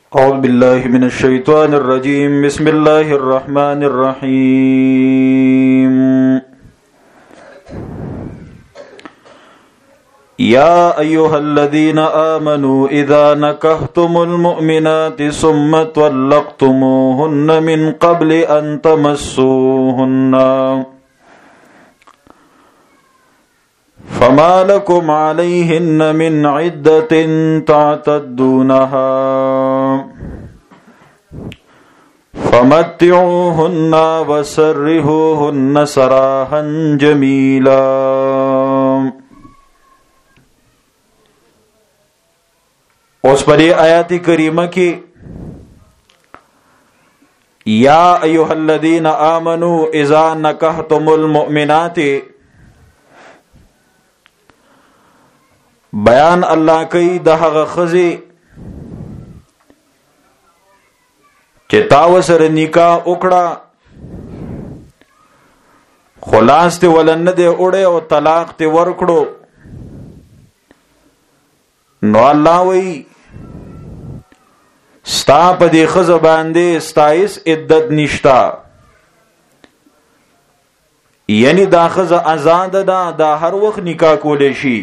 أعوذ بالله من الشيطان الرجيم بسم الله الرحمن الرحيم يا أيها الذين آمنوا إذا نكحتم المؤمنات ثم طلقتموهن من قبل أن تمسوهن فما لكم عليهن من عدة تعتدونها فمتعوهن وسرحوهن سراحا جميلا. اس پر آیات کریمہ کی یا ایها الذین آمنوا اذا نکحتم المؤمنات بیان الله کوي د هغه خزي چې تاسو سره نکاح وکړه خلاص ته ولن دې وړه او طلاق ته ورکړو نو الله وی ستا په دې خزه باندې ستایس عدت نشتا یعنی دا خزه آزاد ده دا هر وخت نکاح کولې شي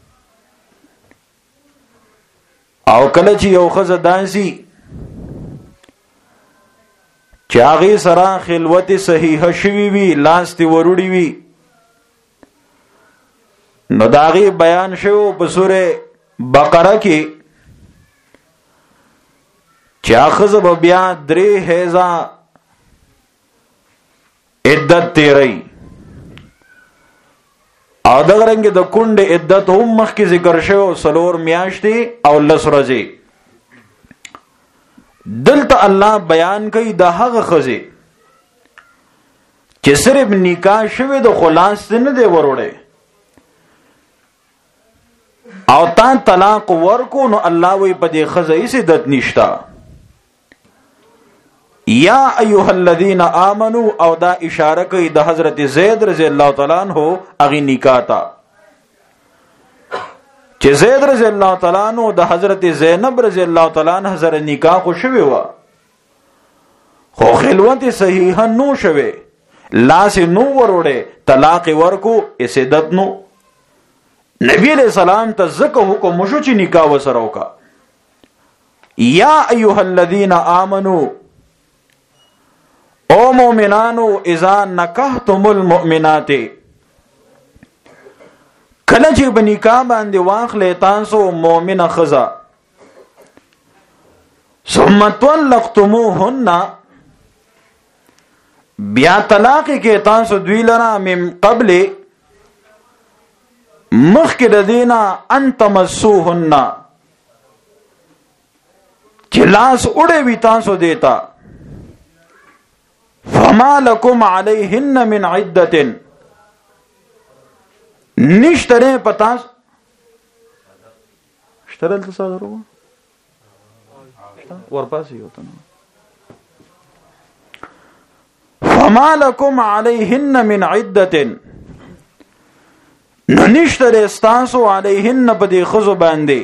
او کله چې یو خزه دانسي چې هغه سره خلوت صحیحه شوي وي لاس تی وروړي وي نو داغي بیان شوی په سوره بقره کې چې اخذ بیا 3 هزا عدت تیری او دغه رنګ د کند عدت هم مخکې ذکر شوی سلور میاشتې او لس ورځې دلته الله بیان کوي د هغه خزه چې صرف نکاح شوی د خلاص نه دی وروړي او تا طلاق ورکو نو الله وی په دې خزه یې عدت نشتا. یا ایها الذین آمنوا او دا اشاره کوي د حضرت زید رضی الله تعالی عنہ اغه نکاح تا چې زید رضی الله تعالی عنہ د حضرت زینب رضی الله تعالی عنہ سره نکاح خو شوی و خو خلوت صحیحه نو شوی لاس نو وروړي طلاق ورکو اسدت نو نبی علیہ السلام ته زکه حکم شو چې نکاح وسره وکا. یا ایها الذین آمنوا او مومنانو اذا نکحتم المؤمنات کله چې بنکاح باندې واخلې تاسو مؤمنه خزا ثم طلقتموهن بیا طلاق کې تاسو دوی لرا من قبل مخکې د دینا ان تمسوهن چې لاس وړې وي تاسو دیتا فما لكم عليهن من عدة نشتره پتاس اشترل تصاغرو ورپاسی ہوتا نا فما لكم عليهن من عدة نشتره استاسو عليهن پدی خزو باندې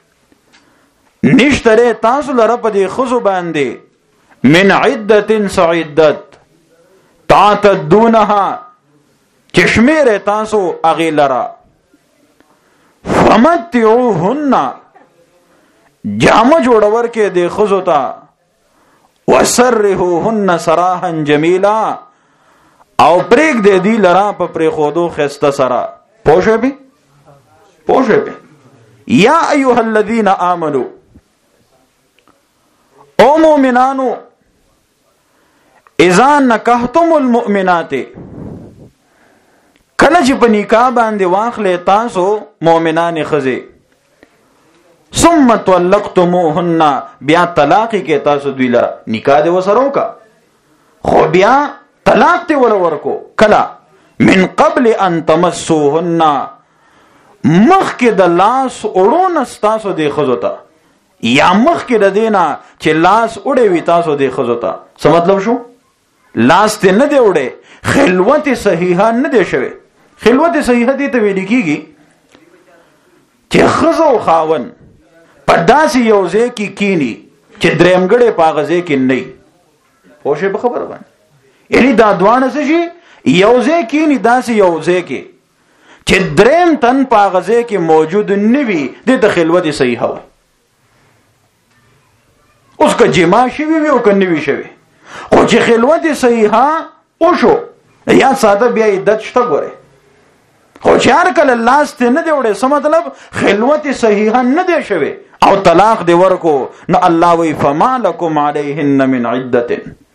نشتره تاسو لره پدی خزو باندې من عدة سعدت تعتدونها چشمیر تاسو اغی لرا فمتعوهن جامع جوڑور کے دے خزوتا وسرحوهن سراحا جمیلا او پریک دے دی لرا پا پریخودو خست سرا پوشے بھی یا ایوہ الذین آمنو او مومنانو اذا نکحتم المؤمنات کله چې په نکاح باندې واخلې تاسو مؤمنان خزه ثم طلقتموهن بیا طلاق کې تاسو دوی لره نکاح دې وسره وکا خو بیا طلاق دې ورکو کلا من قبل ان تمسوهن مخکې د لاس اړون تاسو دې خزو ته یا مخکې د دینا چې لاس اړې وي تاسو دې خزو ته څه مطلب شو لاس ته نه دی وړې خلوت صحیحه نه دی شوی. خلوت صحیحه دې ته ویل کیږي چې خزو خاون په داسې یو ځای کې کینی چې درېمګړې پاغزه کې نه پوښې په خبره باندې یعنی دا دوانه څه شي یوځه کې نه داسې یوځه کې چې درېم تن پاغزه کې موجود نه وي د خلوت صحیح وي اوس که جما شي وي او کنه وي شوی خو چې خلوت صحیحه او شو یا ساده بیا عدت شته ګوره خو چې هر کله لاس ته نه دی وړي څه مطلب خلوت صحیحه نه دی شوی او طلاق دی ورکو نو الله وی فما لكم عليهن من عده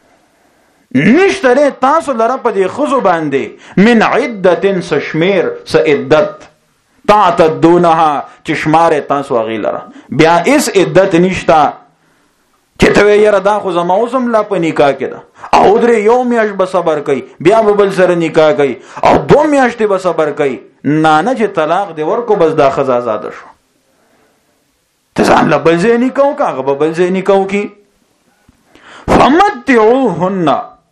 نشتره تاسو لره په دې خزو باندې من عده سشمیر س عدت تعتدونها چشمار تاسو غیلره بیا اس عدت نشتا چې ته یې را دا خو زما اوسم لا په نکاح کې ده او درې یو میاش به صبر کوي بیا به بل سره نکاح کوي او 2 میاشتې به صبر کوي نه چې طلاق دی ورکو بس دا خزا آزاد شو ته ځان لا بل ځای نکاح کاغه به بل ځای نکاح کی فمتعوهن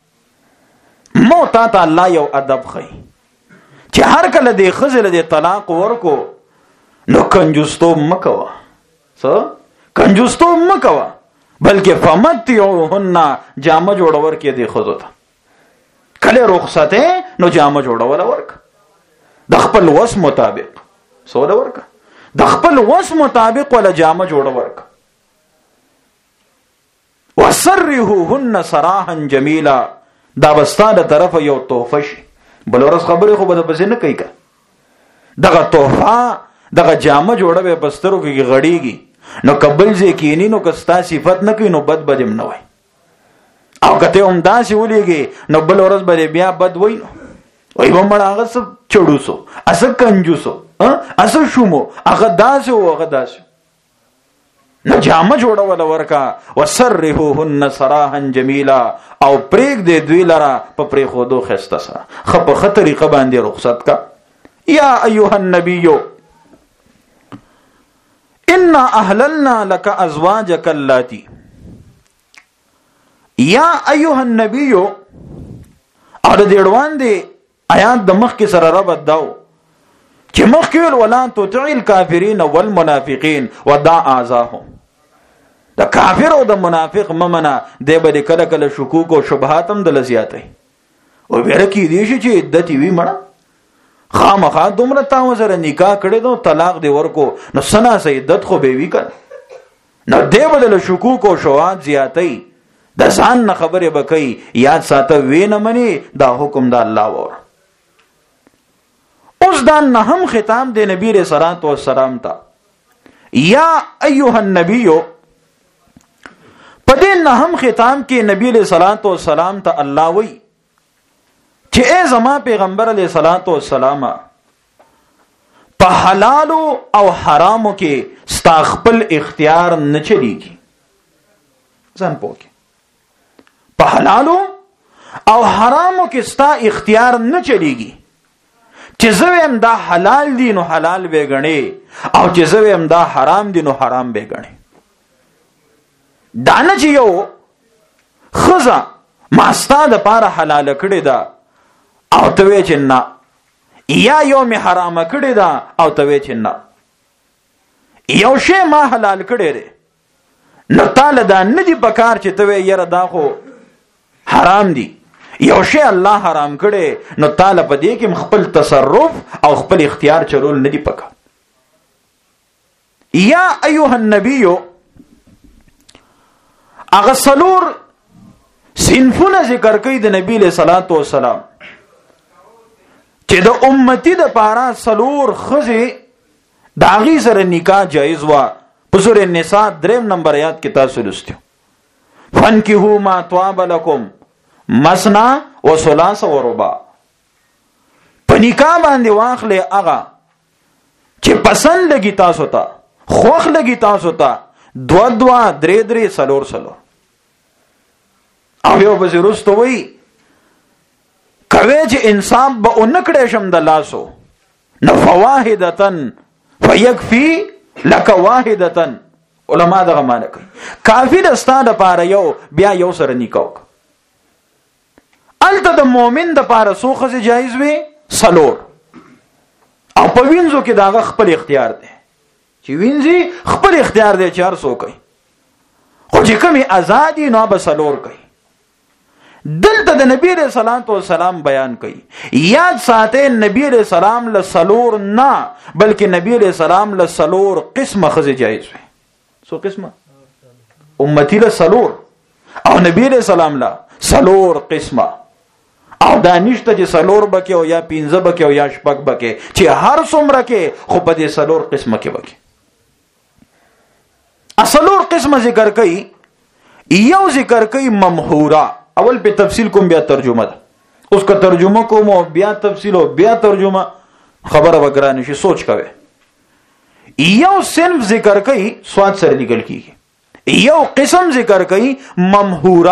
موتا ته الله یو ادب خي چې هر کله دی خزل دی طلاق ورکو نو کنجوستو مکوا څه کنجوستو مکوا بلکې فمتعوهن جامه جوړور کې دی خزو ته کله رخصته نو جامه جوړول ورک د خپل وس مطابق سودا ورک د خپل وس مطابق ولا جامه جوړ ورک وسرهوهن سراحا جميلا دا بستانه طرف یو تحفه شي بل ورځ خبره خو به پسې نه کوي کا دغه تحفه دغه جامه جوړه به بسترو کې غړیږي نو قبل ځکه کینی نو کستا صفت نه کوي نو بد بدم نه وای او کته هم داسې ولېږي نو بل ورځ به بیا بد وای نو وای به مړ هغه څه چړوسو اسه کنجوسو اسه شومو هغه داسې او هغه داسې نو جامه جوړول ورکا وسرهوهن سراحا جميلا او پریک دې دوی لرا په پری خودو خسته سره خپ خطرې باندې رخصت کا یا ایها النبی ان اهللنا لك ازواجك اللاتي یا ایها النبی او د دیړوان دی آیات د مخ کې سره ربط داو چې مخ کې ولا تطع الكافرين والمنافقين ودع اعزاهم د کافر او د منافق ممنه دی به کله کله شکوک او شبهات هم د لزیاتې او ورکه دي چې عدت وی مړه خامخا دومره تاسو سره نکاح کړی نو طلاق دی ورکو نو سنا سه عدت خو به وی کړ نو دی بدل شکوک او شواهد زیاتې د ځان نه خبره بکې یاد ساته وینه منی دا حکم د الله ور اوس دا نه هم خطاب دی نبی رسول الله والسلام ته یا ایها النبی پدې نه هم خطاب کې نبی رسول الله والسلام ته الله وی چې ای زما پیغمبر علیه الصلاۃ والسلام په حلال او حرامو کې ستا خپل اختیار نه چلیږي ځان پوهه په حلال او حرامو کې ستا اختیار نه چلیږي چې زویم دا حلال دي نو حلال به غني او چې زویم دا حرام دي نو حرام به غني دانه چې یو خزا ماستا د پاره حلال کړی دا او ته وې چې نه یا یو می حرام کړی دا او ته وې چې نه یو شی ما حلال کړی دی نو تعالی دا نه دی پکار چې ته وې یره دا خو حرام دی یو شی الله حرام کړي نو تعالی په دې کې خپل تصرف او خپل اختیار چلول نه دی پکار یا ایها النبی اغه سلور صنفونه ذکر کوي د نبی له صلوات و سلام چې د امتی د پارا سلور خزي داغي سره نکاح جایز وا په سورې النساء 3 نمبر آیات کې تاسو لستو فانکحوا ما طاب لكم مثنا وثلاث ورباع په نکاح باندې واخلې هغه چې پسند لګی تاسو ته خوخ لګی تاسو ته 2 3 سلور او یو به زروستو وی کوي چې انسان به اونکړې شم د لاسو نو فواحدتن فیکفی لک واحدتن علما دغه معنی کوي کافی د ستاده پاره یو بیا یو سره نکاح الته د مؤمن د پاره سوخه جایز وي سلور او په وینځو کې داغه خپل اختیار دی چې وینځي خپل اختیار دی 400 کوي خو چې کومي ازادي نو به سلور کوي. دلته د نبی رسول الله بیان کوي یاد ساته نبی رسول الله له سلور نه بلکې نبی رسول الله له سلور قسمه خزه جایز وي. سو قسمه امتی له سلور او نبی رسول الله له سلور قسمه او دا نشته چې سلور بکې او یا 15 بکې او یا شپږ بکې چې هر څومره کې خو په دې سلور قسمه کې بکې. سلور قسمه ذکر کوي. یو ذکر کوي ممحوره. اول په تفصیل کوم بیا ترجمه ده. اوس کا ترجمه کوم او بیا تفصیل او بیا ترجمه خبره وګرانه شي سوچ کوي. یو صنف ذکر کوي سواد سره لیکل کیږي. یو قسم ذکر کوي ممحوره.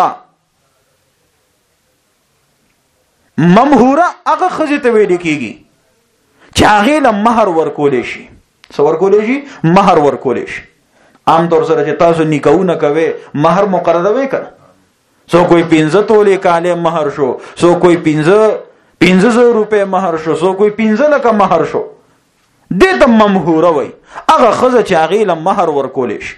ممحوره هغه خزه ته ویل کیږي چې هغه له مہر ورکول شي. څو ورکول شي؟ مہر ورکول شي. عام طور سره چې تاسو نکاحونه کوي مہر مقرره وي کنه. سو کوئی 15 تولې کاله مہر شو, سو کوئی 15,000 روپے مہر شو, سو کوئی 15 لک مہر شو. دې ته ممحوره وای. هغه خزه چې هغه له مہر ورکول شي.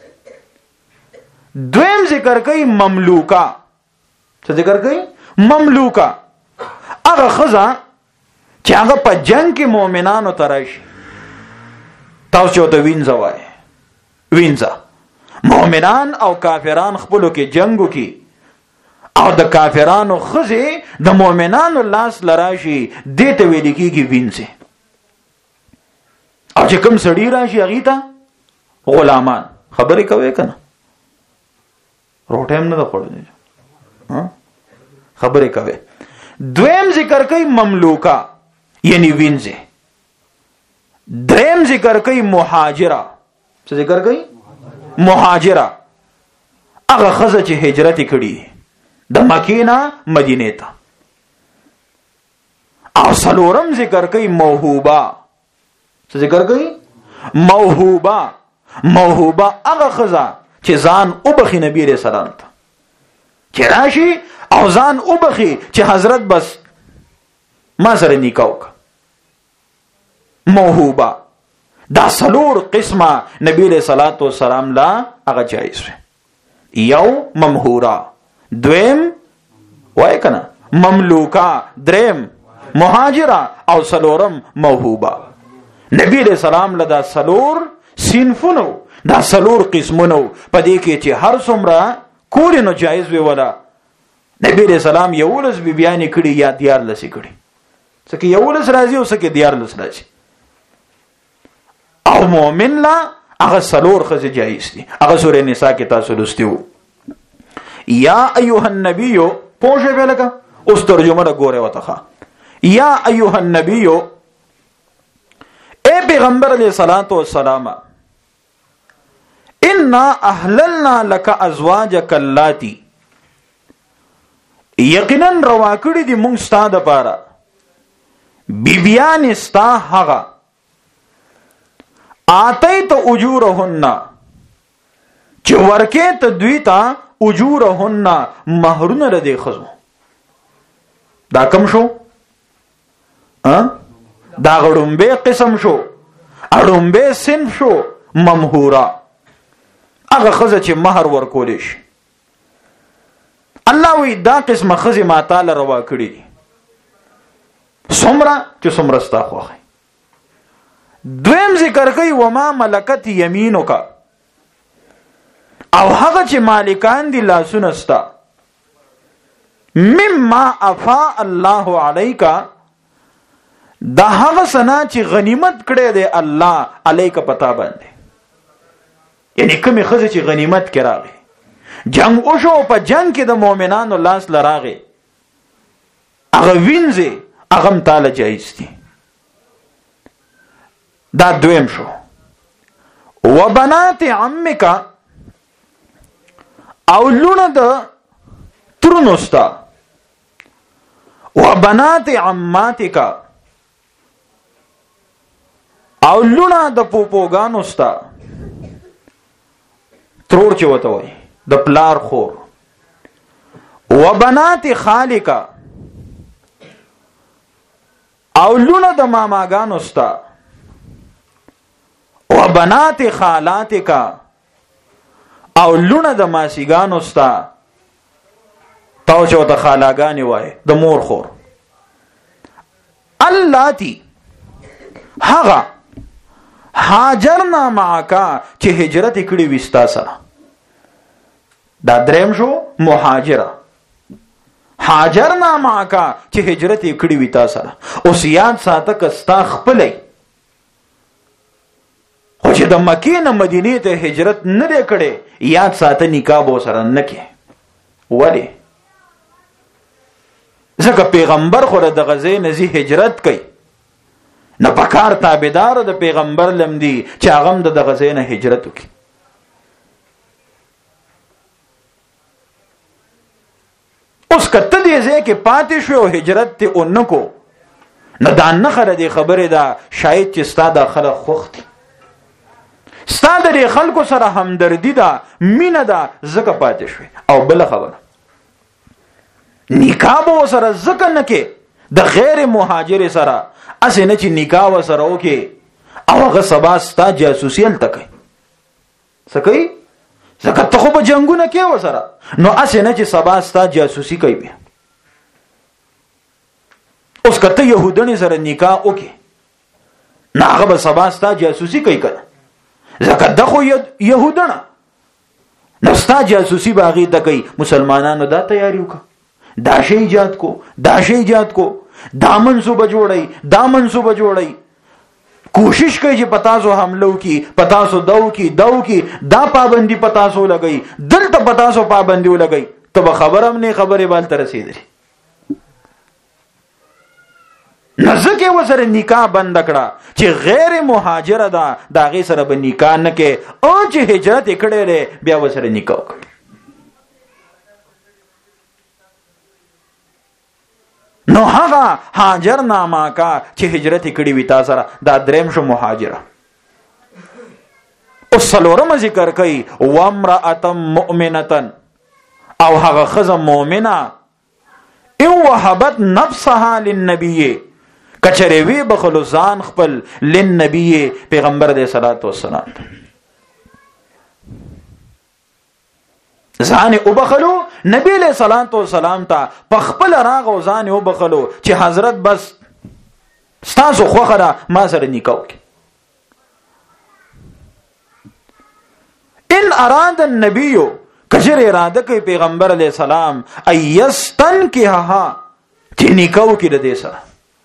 دویم ذکر کوي مملوکا. څه ذکر کوي؟ مملوکا. هغه خزه چې هغه په جنگ کې مؤمنانو تراشي. تاسو ته وینځه وای. وینځه مؤمنان او کافران خپلو کې جنگو کې او د کافرانو خزه د مؤمنانو لاس لراشي دې ته ویل کېږي وینځه. او چې کوم سړی راشي هغه ته غلامان. خبرې کوي کنه روټه هم نه خوړل ها خبرې کوي. دویم ذکر کوي مملوکا یعنی وینځه. دریم ذکر کوي مهاجره. څه ذکر کوي؟ مهاجره. هغه خزه چې هجرت کړي د مکې نه مدینې ته. او څلورم ذکر کوي موهوبه. څه ذکر کوي؟ موهوبه. موهوبه هغه خزه چې ځان وبخي نبی رسول الله ته چې راشي او ځان وبخي چې حضرت بس ما سره نکاح وکړه. موهوبه. دا سلور قسمه نبی علیہ الصلوۃ والسلام لا هغه جایز وي. یو ممحوره, دویم وای کنه مملوکا, دریم مهاجره او سلورم موهوبه. نبی علیہ السلام لا دا سلور صنفونو دا سلور قسمونو په دې کې چې هر څومره کول نو جایز وي ولا نبی علیہ السلام یولس بی بیان کړي یا دیار لسی کړي. څکه یولس راځي او څکه دیار لس راځي. او مؤمن لا هغه سلور خزه جایز دي. هغه سورې نساء کې تاسو لوستیو. یا ایها النبی پوښه ویلکه اوس ترجمه را ګوره وته. یا ایها النبی اے پیغمبر علیہ الصلوۃ والسلام انا احللنا لك ازواجك اللاتي یقینا روا کړی دي مونږ ستاسو لپاره بیبیان ستا هغه آتیت اجورهن چې ورکه ته دوی ته اجورهن مہرونه ردی خزو. دا کم شو؟ دا غړومبه قسم شو. اړومبه صنف شو ممحوره. هغه خزه چې مہر ورکول شي. الله وی دا قسمه خزه ما تعالی روا کړی دي. څومره چې څومره ستا خوښه. دویم ذکر کوي وما ملکت یمینک او هغه چې مالکان دي لاسونه ستا مما افا الله علیک دا هغه سنا چې غنیمت کړي دی الله علیک پتا باندې. یعنی کومه خزه چې غنیمت کې راغی جنگ او شو په جنگ کې د مؤمنانو لاس لراغي هغه وینځي هغه تعالی جایز دي. دا دویم شو. وبنات عمک او لونه د ترنوستا. وبنات عماتک او لونه د پوپوګانو ستا. ترور چې وته وای د پلار خور. وبنات خالک او لونه د ماماګانو ستا. وبنات خالاتک او لونه د ماسیګانو ستا تاو چې ورته خالاګانې وایي د مور خور اللاتی هغه هاجرنا معاکا چې هجرت کړي وي ستا سره دا دریم شو مهاجره هاجرنا معاکا چې هجرت کړي وي تا سره اوس یاد ساته که ستا خپلی خو چې د مکې نه مدینې ته هجرت نه دی کړی یاد ساته نکاح به ورسره نه کې ولې ځکه پیغمبر خو د غزې نه ځي هجرت کوي نه پکار تابعدار د پیغمبر لم دی چې هغه هم د غزې نه هجرت وکړي اوس کته دې ځای کې پاتې شو او هجرت ته اونکو نه دا نه خره دې خبره ده شاید چې ستا د خلک خوخت ستا د خلکو سره همدردی ده مینه ده ځکه پاتې شوې او بل خبره نکاح به سره ځکه نه کې د غیر مهاجر سره اسې نه چې نکاح وسره وکې او هغه سبا ستا جاسوسي هلته کوي څه کوي ځکه ته خو به جنګونه کې وسره نو اسې نه چې سبا ستا جاسوسي کوي بیا اوس که ته یهودنې سره نکاح وکې نه هغه به سبا ستا جاسوسي کوي کنه ځکه ده خو یهودنه نو ستا جاسوسي به هغې ته کوي مسلمانانو دا تیاری وکړه دا شی ایجاد کو دا شی ایجاد کو دا منصوبه جوړی دا منصوبه جوړی کوشش کوي چې پتاسو حملو کی پتاسو دو کی دا پابندی پتاسو لګی دلته پتاسو پابندی لګی ته خبرم نه خبره بال تر رسیدلی نزدکه وسره نکاح بند کړه چې غیر مهاجر ده دا غي سره به نکاح نه کې او چې هجرت کړي لري بیا وسره نکاح کوي نو هغه هاجر نامه کا چې هجرت کړي وي تا سره دا دریم شو مهاجره او څلورم ذکر کوي وامرأة مؤمنة او هغه خزه مؤمنه او وهبت نفسها للنبي کچره وی بخلو ځان خپل للنبي پیغمبر دې صلوات و سلام ځان او بخلو نبی له صلوات و سلام ته په خپل راغ او ځان او بخلو چې حضرت بس ستاسو خوخه ما سره نکاح وکړي ان اراد النبي کجر اراده کوي پیغمبر علیہ السلام ایستنکها چې نکاح وکړي د دې سره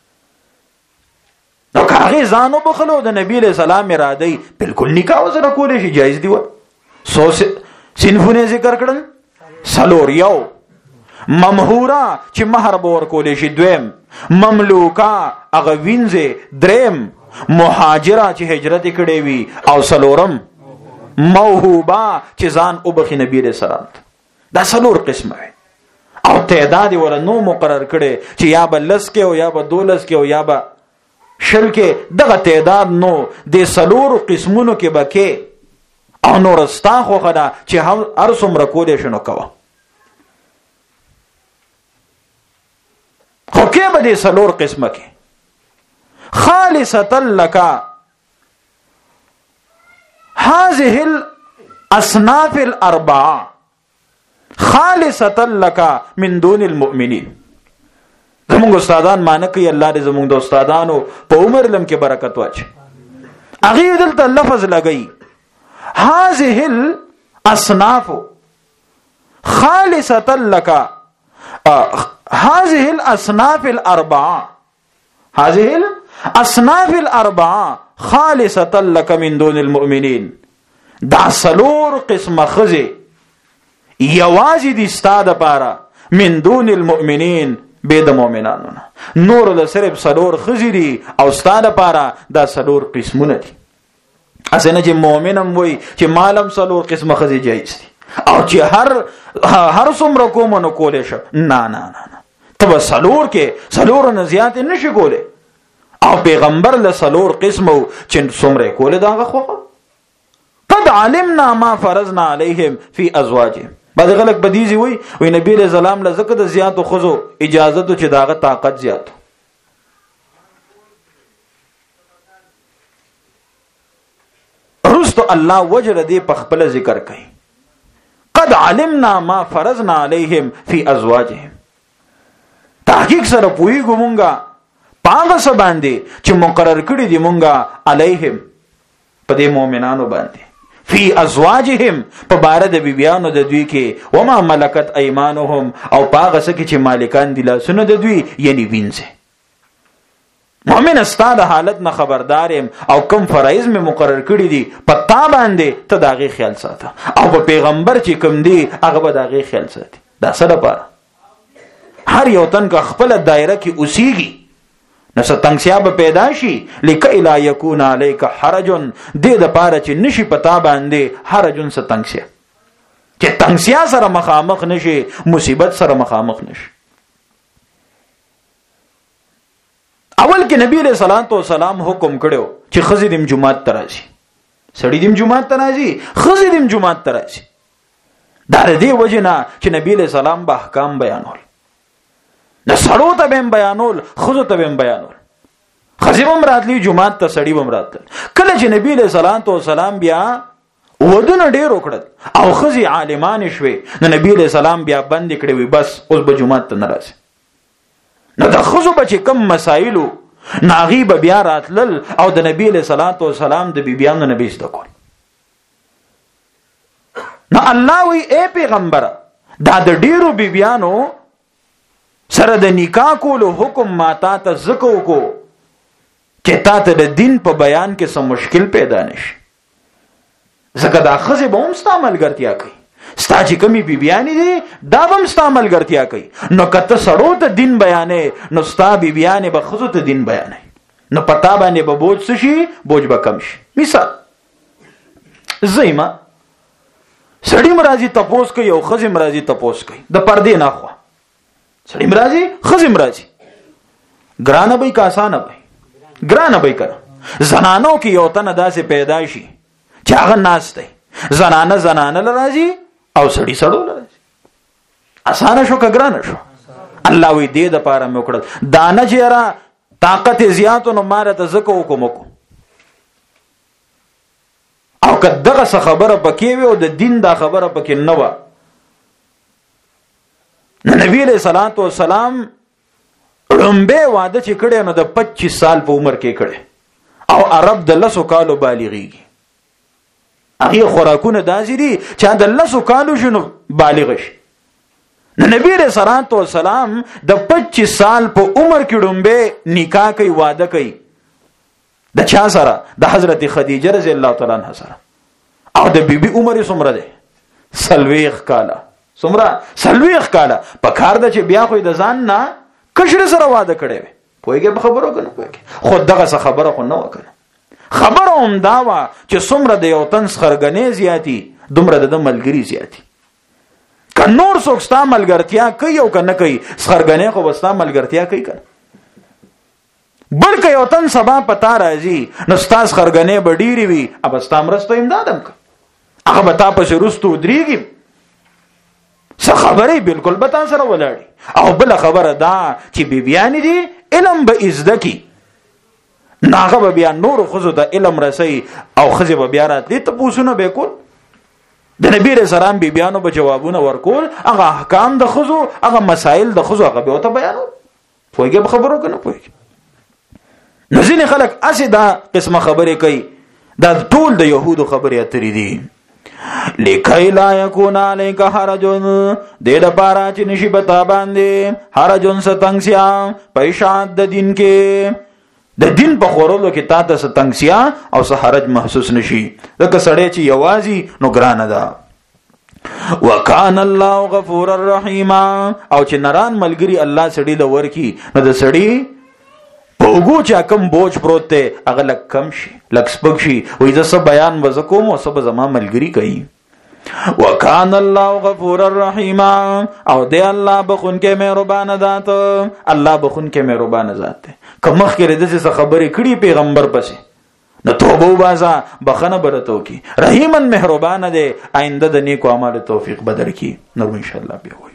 نو کاغه ځانو بخلو د نبی علیہ السلام اراده بالکل نکاح سره کولې شي جایز دی و سو صنفونه ذکر کړل سلور یو ممهورا چې مہر بور کولې شي دویم مملوکا اغه وینځه دریم مهاجره چې هجرت کړي وي او سلورم موهوبا چې ځان او بخي نبی رسول الله دا سلور قسمه او تعداد ولا نو مقرر کړي چې یا بلس کې او یا به دولس کې او یا به شل کې دغه تعداد نو د سلور قسمونو کې بکې او نور استا خو خدا چې هم ارسم رکولې شنو کوا خو کې به د سلور قسمه کې خالصتا لك هذه الاصناف الاربعه خالصتا لك من دون المؤمنين زمونږ استادان معنی کوي الله دې زمونږ د استادانو په عمر لم کې برکت واچي اغه دلته لفظ لګي هذه الاصناف خالصتا لك هذه الاصناف الاربعه هذه الاصناف الاربعه خالصتا لك من دون المؤمنين دا سلور قسم خزي یوازې دي ستاده پاره من دون المؤمنين بيد مؤمنانو نور له صرف سلور خزي دي او ستاده پاره دا سلور قسمونه دي اسنه چې مؤمنم وي چې مالم سلور قسم خزي جایز دي او چې هر څومره کوم نو کولې شو نه تب سلور کې سلور نه زیات نشي کوله او پیغمبر له سلور قسمو چې څومره کوله دا غوخه قد علمنا ما فرضنا عليهم في ازواجهم بعد غلط بدیزی وی نبی علیہ السلام له زکه د زیات خزو اجازه ته چې داغه طاقت زیات رستو الله وجر دې په خپل ذکر کوي قد علمنا ما فرضنا عليهم في ازواجهم تحقیق سره پویګو مونږه پاغه څه باندې چې مقرر کړی دی مونږه علیهم په دې مؤمنانو باندې فی ازواجهم په بار د بیبیانو د دوی کې وما ملکت ایمانهم او پاغه څه کې چې مالکان دي لاسونه د دوی یعنی وینځه مؤمن استاد حالت نه خبردارم او کم فرایض می مقرر کړی دي پتا باندې ته داغه خیال ساته او په پیغمبر چې کم دی هغه به داغه خیال ساتي دا سره لپاره هر یو تن کا خپل دایره کې اوسېږي نو ستنګسیا به پیدا شي لکه لا یکون علیک حرج دې د پاره چې نشي پتا باندې حرجن ستنګسیا چې تنګسیا سره مخامخ نشي مصیبت سره مخامخ نشي اول کې نبی علیہ الصلوۃ والسلام حکم کړو چې خزی دیم جمعات ترازی سړی دیم جمعات ترازی خزی دیم جمعات ترازی دا دې وجنه چې نبی علیہ السلام به احکام بیانول د سړو ته بهم بیانول خزو ته بهم بیانول خزی بم راتلی جمعات ته سړی بم راتل کله چې نبی علیہ الصلوۃ والسلام بیا ودونه ډیر وکړل او خزی عالمان شوي نو نبی علیہ السلام بیا بند کړی وي بس اوس به جمعات ته ناراضي نو د خزو بچ کم مسائلو ناغي به بیا راتلل او د نبی علیہ الصلوۃ والسلام د بیبیانو نبی ست کول نو الله وی اے پیغمبر دا د ډیرو بیبیانو سره د نکاح کولو حکم ماتا ته زکو کو چې تا ته د دین په بیان کې سم مشکل پیدا نشي زکه دا خزه به هم استعمال ګرځیا کوي ستا چې کمی بیبیانی دي دا به هم استعمال ګرځیا کوي نو کته سړو ته دین بیانې نو ستا بیبیانی به خزو ته دین بیانې نو پتا باندې به بوج شي بوج به کم شي مثال زېما سړی مرাজি تپوس کوي او خزه مرাজি تپوس کوي د پردې نه خو سړی مرাজি خزه مرাজি ګرانه به کا آسان به ګرانه به کړه زنانو کې یو تن داسې پیدا شي چې هغه ناس دی زنانه لراځي او سړی سړو لراځي آسان شو که ګرانه شو الله وی دې د پاره مې وکړل دانه چې را طاقت زیاتو نو ماره ته زکو کوم کو او که دغه خبره پکې وي او د دین دا خبره پکې نه و نبی علیہ الصلوۃ والسلام رمبه واده چې کړي نو د 25 سال په عمر کې کړي او عرب د 10 کالو بالغیږي هغه خوراکونه داسې دي چې د 10 کالو شنو بالغ شي نبی علیہ الصلوۃ والسلام د 25 سال په عمر کې رمبه نکاح کوي واده کوي د چا سره د حضرت خدیجه رضی الله تعالی عنها سره او د بیبي عمر څومره ده سلويخ کاله څومره سلويخ کاله په کار د چې بیا خو د ځان نه کشر سره واده کړي وي پوهیږي په خبرو کنه پوهیږي خو دغه خبره خو نه وکړه خبره هم دا وا چې څومره د یو تن خرګنې زیاتی دومره د ملګری زیاتی که نور څوک ستا ملګرتیا کوي او کنه کوي خرګنې خو وستا ملګرتیا کوي کنه بلکې یو تن سبا پتا راځي نو ستاس خرګنې بډيري وي اب ستا مرسته امدادم کا هغه بتا په شروستو دريږي څه خبره بالکل بتا سره ولاړی او بل خبره دا چې بیبيان دي علم به ازدکی ناغه بیا نور خزو د علم رسي او خزه بیا راتلی ته پوښونه به کول د نبی رسول الله بیبيانو به جوابونه ورکول هغه احکام د خزو هغه مسائل د خزو هغه به ته بیانول پوهیږي خبرو کنه پوهیږي نزین خلق اسی دا قسمه خبره کوي دا ټول د يهودو خبره اترې دي لکای لا یکون علیک حرجن دې د پاره چې نشي بتا باندې حرجن ستنګسیا پېښات د دین کې د دین په خورولو کې تا ته ستنګسیا او سه حرج محسوس نشي لکه سړی چې یوازي نو ګرانه ده وکان الله غفور الرحیم او چې نران ملګری الله سړی د ورکی نو د سړی وګو چې کم بوج پروت ته هغه لک کم شي لک سپک شي وې زه بیان وزکوم او سب زما ملګری کوي وکان الله غفور الرحیم او دی الله بخون کې مهربان ذات الله بخون کې مهربان ذات کمخ کې دغه خبرې کړي پیغمبر پسې نو توبه وباسا بخنه برتو کی رحیمن مهربان دی آینده د نیکو اعمال توفیق بدر کی نور ان شاء الله به وي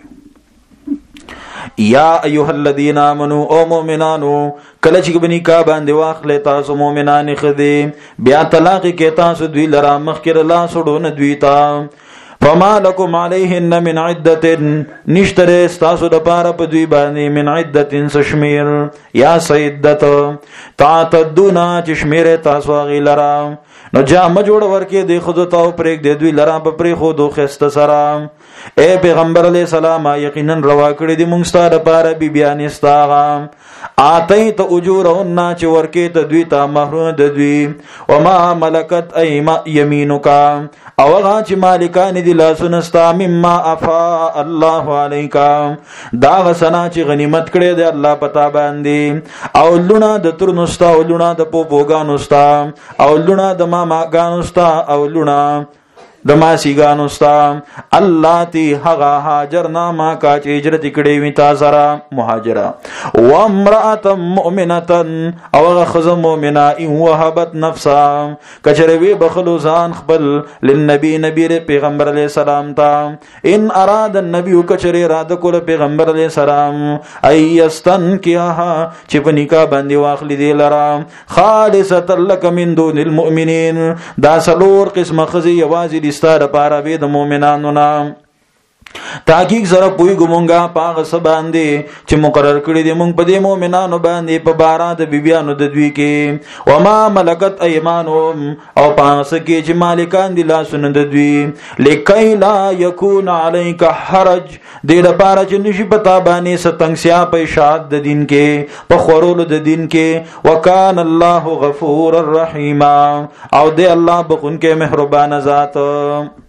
یا ایها الذین آمنوا او مؤمنانو کله چې بنی کا باندې واخلې تاسو مؤمنان خدي بیا طلاق کې تاسو دوی لرا مخکره لا سړو نه دوی تا فما لكم عليهن من عدة نشتره استاسو د پاره په دوی باندې من عدة سشمیر یا سیدت تعتدونا چشمیر تاسو غیلرا نو جامه جوړ ورکې د خود ته پرېګ د دوی لرا په پرې خو دو خسته سره اے پیغمبر علیہ السلام یقینا روا کړی دی مونږ ستاره لپاره بی بیان استاغه اتیت اجورهن چې ورکې ته دوی ته مہر د دوی وما ملکت ایما یمینک او هغه چې مالکان دي لاسونه ستا مما افا الله علیک دا غسنا چې غنیمت کړی دی الله پتا باندې او لونه د ترنستا او لونه د پوپوګانو ستا او لونه د ماما ګانوستا او لونه د ماسیګانو ستا الله تی هغه هاجرنا ما کا چې هجرت کړي وي تا سره مهاجره و امراه مؤمنه او هغه خزه مؤمنه ان وهبت نفسها کچروي بخلو ځان خپل للنبي نبی پیغمبر علی السلام تا ان اراد النبي کچري اراده کول پیغمبر علی السلام ايستن کیها چې په نکاح باندې واخلي دی لرا خالصه لك من دون المؤمنين دا سلور قسم خزي یوازې ستاره پاره به د مؤمنانو نام تحقیق سره پوی ګمونګه پاغه سباندې چې مقرر کړی دی مونږ په دې مؤمنانو باندې په بارا د بیبيانو د دوی کې وما ملکت ايمانهم او پاس کې چې مالکان دي لاسونه د دوی لکای لا یکون علیک حرج دې لپاره چې نشي پتا باندې ستنګسیا په اشاعت د دین کې په خورولو د دین کې وکان الله غفور الرحیم او دې الله بخون کې مهربان ذات